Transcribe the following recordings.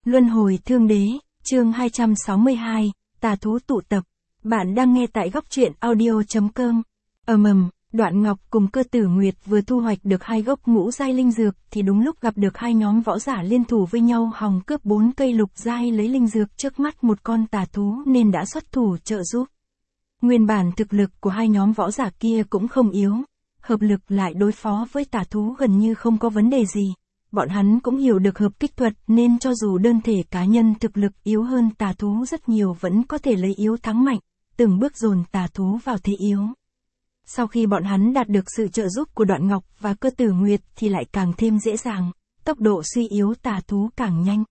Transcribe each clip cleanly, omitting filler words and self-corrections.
Luân hồi thương đế, chương 262, tà thú tụ tập. Bạn đang nghe tại góc truyện audio.com. Đoạn Ngọc cùng Cơ Tử Nguyệt vừa thu hoạch được 2 gốc ngũ giai linh dược thì đúng lúc gặp được 2 nhóm võ giả liên thủ với nhau hòng cướp 4 cây lục giai lấy linh dược trước mắt một con tà thú nên đã xuất thủ trợ giúp. Nguyên bản thực lực của 2 nhóm võ giả kia cũng không yếu, hợp lực lại đối phó với tà thú gần như không có vấn đề gì. Bọn hắn cũng hiểu được hợp kích thuật nên cho dù đơn thể cá nhân thực lực yếu hơn tà thú rất nhiều vẫn có thể lấy yếu thắng mạnh, từng bước dồn tà thú vào thế yếu. Sau khi bọn hắn đạt được sự trợ giúp của Đoạn Ngọc và Cơ Tử Nguyệt thì lại càng thêm dễ dàng, tốc độ suy yếu tà thú càng nhanh.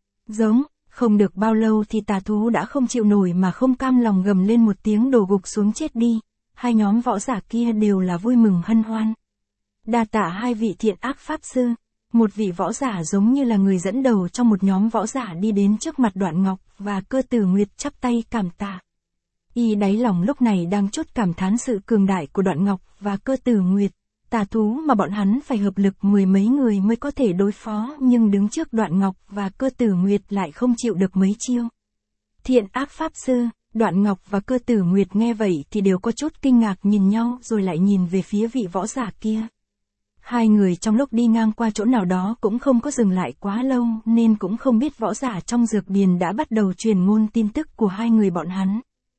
Không được bao lâu thì tà thú đã không chịu nổi mà không cam lòng gầm lên một tiếng đổ gục xuống chết đi. 2 nhóm võ giả kia đều là vui mừng hân hoan. Đa tạ 2 vị thiện ác pháp sư. Một vị võ giả giống như là người dẫn đầu trong một nhóm võ giả đi đến trước mặt Đoạn Ngọc và Cơ Tử Nguyệt chắp tay cảm tạ. Y đáy lòng lúc này đang chốt cảm thán sự cường đại của Đoạn Ngọc và Cơ Tử Nguyệt. Tà thú mà bọn hắn phải hợp lực 10 mấy người mới có thể đối phó nhưng đứng trước Đoạn Ngọc và Cơ Tử Nguyệt lại không chịu được mấy chiêu. Thiện ác pháp sư, Đoạn Ngọc và Cơ Tử Nguyệt nghe vậy thì đều có chút kinh ngạc nhìn nhau rồi lại nhìn về phía vị võ giả kia. 2 người trong lúc đi ngang qua chỗ nào đó cũng không có dừng lại quá lâu nên cũng không biết võ giả trong dược điền đã bắt đầu truyền ngôn tin tức của 2 người bọn hắn.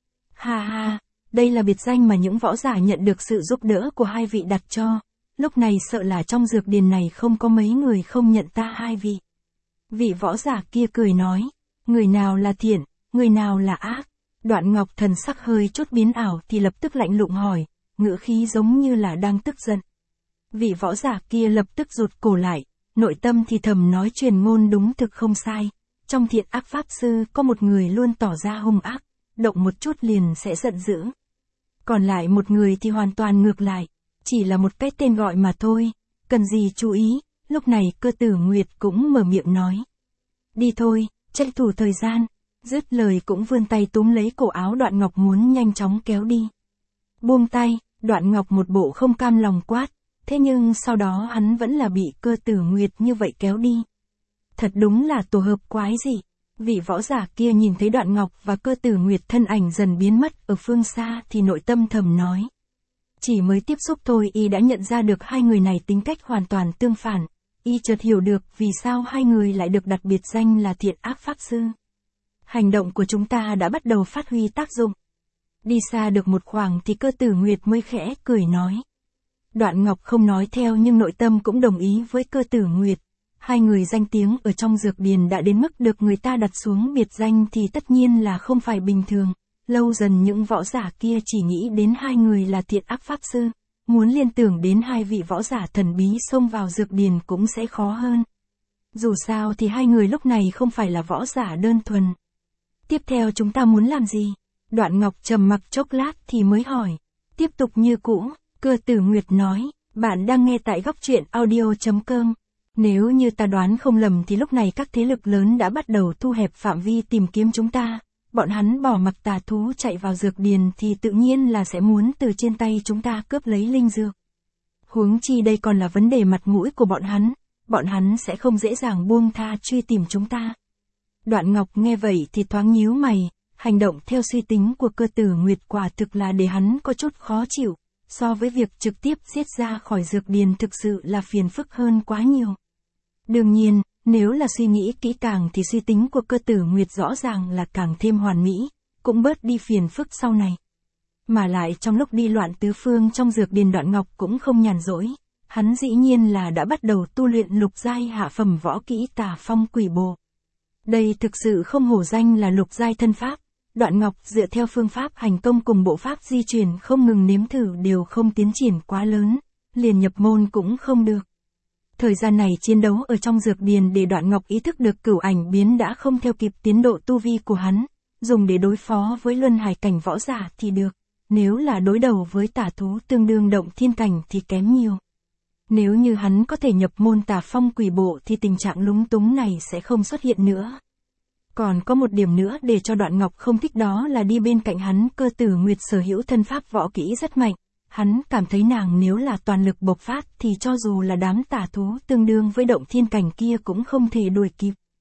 Ha, đây là biệt danh mà những võ giả nhận được sự giúp đỡ của 2 vị đặt cho. Lúc này sợ là trong dược điền này không có mấy người không nhận ta 2 vị. Vị võ giả kia cười nói, người nào là thiện, người nào là ác. Đoạn Ngọc thần sắc hơi chút biến ảo thì lập tức lạnh lùng hỏi, ngữ khí giống như là đang tức giận. Vị võ giả kia lập tức rụt cổ lại, nội tâm thì thầm nói truyền ngôn đúng thực không sai. Trong thiện ác pháp sư có một người luôn tỏ ra hung ác, động một chút liền sẽ giận dữ. Còn lại một người thì hoàn toàn ngược lại, chỉ là một cái tên gọi mà thôi, cần gì chú ý. Lúc này Cơ Tử Nguyệt cũng mở miệng nói. Đi thôi, tranh thủ thời gian, dứt lời cũng vươn tay túm lấy cổ áo Đoạn Ngọc muốn nhanh chóng kéo đi. Buông tay, Đoạn Ngọc một bộ không cam lòng quát. Thế nhưng sau đó hắn vẫn là bị Cơ Tử Nguyệt như vậy kéo đi. Thật đúng là tổ hợp quái dị. Vị võ giả kia nhìn thấy Đoạn Ngọc và Cơ Tử Nguyệt thân ảnh dần biến mất ở phương xa thì nội tâm thầm nói. Chỉ mới tiếp xúc thôi y đã nhận ra được 2 người này tính cách hoàn toàn tương phản. Y chợt hiểu được vì sao 2 người lại được đặt biệt danh là thiện ác pháp sư. Hành động của chúng ta đã bắt đầu phát huy tác dụng. Đi xa được một khoảng thì Cơ Tử Nguyệt mới khẽ cười nói. Đoạn Ngọc không nói theo nhưng nội tâm cũng đồng ý với Cơ Tử Nguyệt. 2 người danh tiếng ở trong dược điền đã đến mức được người ta đặt xuống biệt danh thì tất nhiên là không phải bình thường. Lâu dần những võ giả kia chỉ nghĩ đến 2 người là thiện ác pháp sư. Muốn liên tưởng đến 2 vị võ giả thần bí xông vào dược điền cũng sẽ khó hơn. Dù sao thì 2 người lúc này không phải là võ giả đơn thuần. Tiếp theo chúng ta muốn làm gì? Đoạn Ngọc trầm mặc chốc lát thì mới hỏi. Tiếp tục như cũ. Cơ Tử Nguyệt nói, bạn đang nghe tại góc truyện audio.com. Nếu như ta đoán không lầm thì lúc này các thế lực lớn đã bắt đầu thu hẹp phạm vi tìm kiếm chúng ta. Bọn hắn bỏ mặc tà thú chạy vào dược điền thì tự nhiên là sẽ muốn từ trên tay chúng ta cướp lấy linh dược. Huống chi đây còn là vấn đề mặt mũi của bọn hắn sẽ không dễ dàng buông tha truy tìm chúng ta. Đoạn Ngọc nghe vậy thì thoáng nhíu mày, hành động theo suy tính của Cơ Tử Nguyệt quả thực là để hắn có chút khó chịu. So với việc trực tiếp giết ra khỏi dược điền thực sự là phiền phức hơn quá nhiều. Đương nhiên, nếu là suy nghĩ kỹ càng thì suy tính của Cơ Tử Nguyệt rõ ràng là càng thêm hoàn mỹ, cũng bớt đi phiền phức sau này. Mà lại trong lúc đi loạn tứ phương trong dược điền Đoạn Ngọc cũng không nhàn rỗi, hắn dĩ nhiên là đã bắt đầu tu luyện lục giai hạ phẩm võ kỹ Tà Phong Quỷ Bộ. Đây thực sự không hổ danh là lục giai thân pháp. Đoạn Ngọc dựa theo phương pháp hành công cùng bộ pháp di chuyển không ngừng nếm thử đều không tiến triển quá lớn, liền nhập môn cũng không được. Thời gian này chiến đấu ở trong dược điền để Đoạn Ngọc ý thức được cửu ảnh biến đã không theo kịp tiến độ tu vi của hắn, dùng để đối phó với luân hải cảnh võ giả thì được, nếu là đối đầu với tà thú tương đương động thiên cảnh thì kém nhiều. Nếu như hắn có thể nhập môn Tà Phong Quỷ Bộ thì tình trạng lúng túng này sẽ không xuất hiện nữa. Còn có một điểm nữa để cho Đoạn Ngọc không thích đó là đi bên cạnh hắn Cơ Tử Nguyệt sở hữu thân pháp võ kỹ rất mạnh. Hắn cảm thấy nàng nếu là toàn lực bộc phát thì cho dù là đám tà thú tương đương với động thiên cảnh kia cũng không thể đuổi kịp.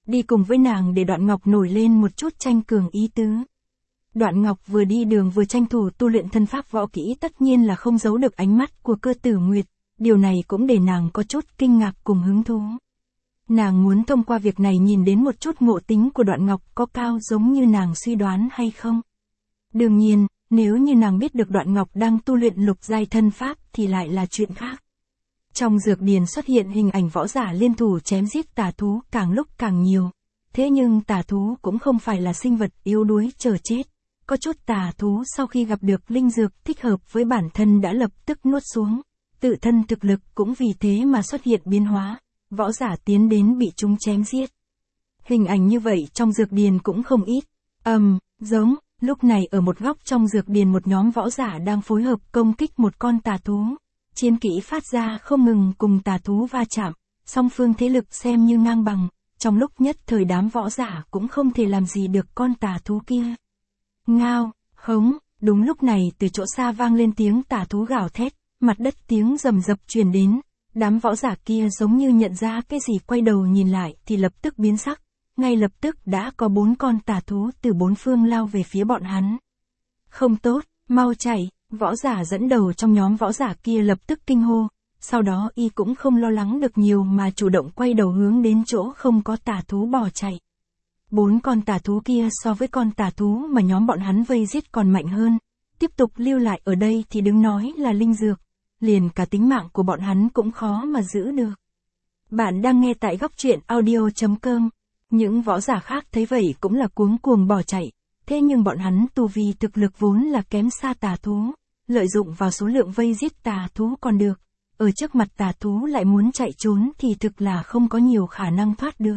đi cùng với nàng để Đoạn Ngọc nổi lên một chút tranh cường ý tứ. Đoạn Ngọc vừa đi đường vừa tranh thủ tu luyện thân pháp võ kỹ tất nhiên là không giấu được ánh mắt của Cơ Tử Nguyệt, điều này cũng để nàng có chút kinh ngạc cùng hứng thú. Nàng muốn thông qua việc này nhìn đến một chút ngộ tính của Đoạn Ngọc có cao giống như nàng suy đoán hay không. Đương nhiên, nếu như nàng biết được Đoạn Ngọc đang tu luyện lục giai thân pháp thì lại là chuyện khác. Trong dược điền xuất hiện hình ảnh võ giả liên thủ chém giết tà thú càng lúc càng nhiều. Thế nhưng tà thú cũng không phải là sinh vật yếu đuối chờ chết. Có chút tà thú sau khi gặp được linh dược thích hợp với bản thân đã lập tức nuốt xuống. Tự thân thực lực cũng vì thế mà xuất hiện biến hóa. Võ giả tiến đến bị chúng chém giết. Hình ảnh như vậy trong dược điền cũng không ít. Giống, lúc này ở một góc trong dược điền một nhóm võ giả đang phối hợp công kích một con tà thú. Chiến kỹ phát ra không ngừng cùng tà thú va chạm, song phương thế lực xem như ngang bằng, trong lúc nhất thời đám võ giả cũng không thể làm gì được con tà thú kia. Ngao, hống, đúng lúc này từ chỗ xa vang lên tiếng tà thú gào thét, mặt đất tiếng rầm rập truyền đến, đám võ giả kia giống như nhận ra cái gì quay đầu nhìn lại thì lập tức biến sắc, ngay lập tức đã có 4 con tà thú từ 4 phương lao về phía bọn hắn. Không tốt, mau chạy. Võ giả dẫn đầu trong nhóm võ giả kia lập tức kinh hô, sau đó y cũng không lo lắng được nhiều mà chủ động quay đầu hướng đến chỗ không có tà thú bỏ chạy. 4 con tà thú kia so với con tà thú mà nhóm bọn hắn vây giết còn mạnh hơn, tiếp tục lưu lại ở đây thì đừng nói là linh dược, liền cả tính mạng của bọn hắn cũng khó mà giữ được. Bạn đang nghe tại góc truyện audio.com, những võ giả khác thấy vậy cũng là cuống cuồng bỏ chạy. Thế nhưng bọn hắn tu vi thực lực vốn là kém xa tà thú, lợi dụng vào số lượng vây giết tà thú còn được, ở trước mặt tà thú lại muốn chạy trốn thì thực là không có nhiều khả năng thoát được.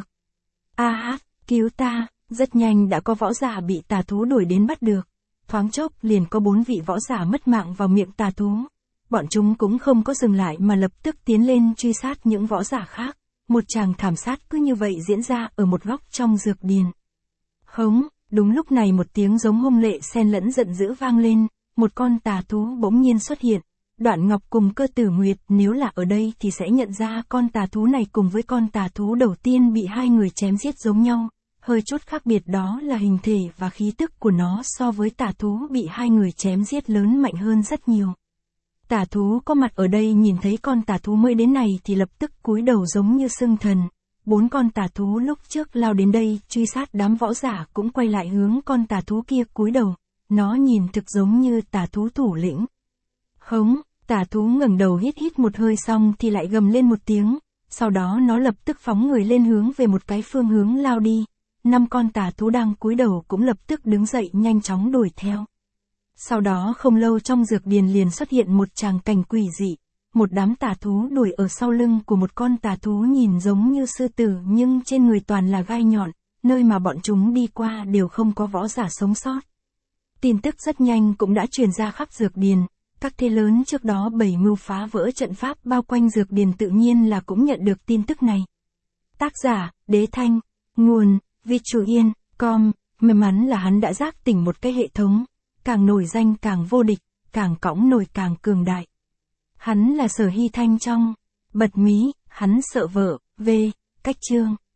Cứu ta, rất nhanh đã có võ giả bị tà thú đuổi đến bắt được, thoáng chốc liền có 4 vị võ giả mất mạng vào miệng tà thú. Bọn chúng cũng không có dừng lại mà lập tức tiến lên truy sát những võ giả khác, một tràng thảm sát cứ như vậy diễn ra ở một góc trong dược điền. Hống. Đúng lúc này một tiếng giống hung lệ xen lẫn giận dữ vang lên, một con tà thú bỗng nhiên xuất hiện. Đoạn Ngọc cùng Cơ Tử Nguyệt nếu là ở đây thì sẽ nhận ra con tà thú này cùng với con tà thú đầu tiên bị hai người chém giết giống nhau. Hơi chút khác biệt đó là hình thể và khí tức của nó so với tà thú bị hai người chém giết lớn mạnh hơn rất nhiều. Tà thú có mặt ở đây nhìn thấy con tà thú mới đến này thì lập tức cúi đầu giống như xưng thần. 4 con tà thú lúc trước lao đến đây truy sát đám võ giả cũng quay lại hướng con tà thú kia cúi đầu, nó nhìn thực giống như tà thú thủ lĩnh. Hống, tà thú ngẩng đầu hít một hơi xong thì lại gầm lên một tiếng, sau đó nó lập tức phóng người lên hướng về một cái phương hướng lao đi. 5 con tà thú đang cúi đầu cũng lập tức đứng dậy nhanh chóng đuổi theo. Sau đó không lâu trong dược điền liền xuất hiện một tràng cảnh quỷ dị. Một đám tà thú đuổi ở sau lưng của một con tà thú nhìn giống như sư tử nhưng trên người toàn là gai nhọn, nơi mà bọn chúng đi qua đều không có võ giả sống sót. Tin tức rất nhanh cũng đã truyền ra khắp dược điền, các thế lớn trước đó bày mưu phá vỡ trận pháp bao quanh dược điền tự nhiên là cũng nhận được tin tức này. Tác giả, Đế Thanh, nguồn, Vichuyen.com, may mắn là hắn đã giác tỉnh một cái hệ thống, càng nổi danh càng vô địch, càng cõng nổi càng cường đại. Hắn là Sở Hy Thanh trong Bật Mí, hắn sợ vợ, cách chương.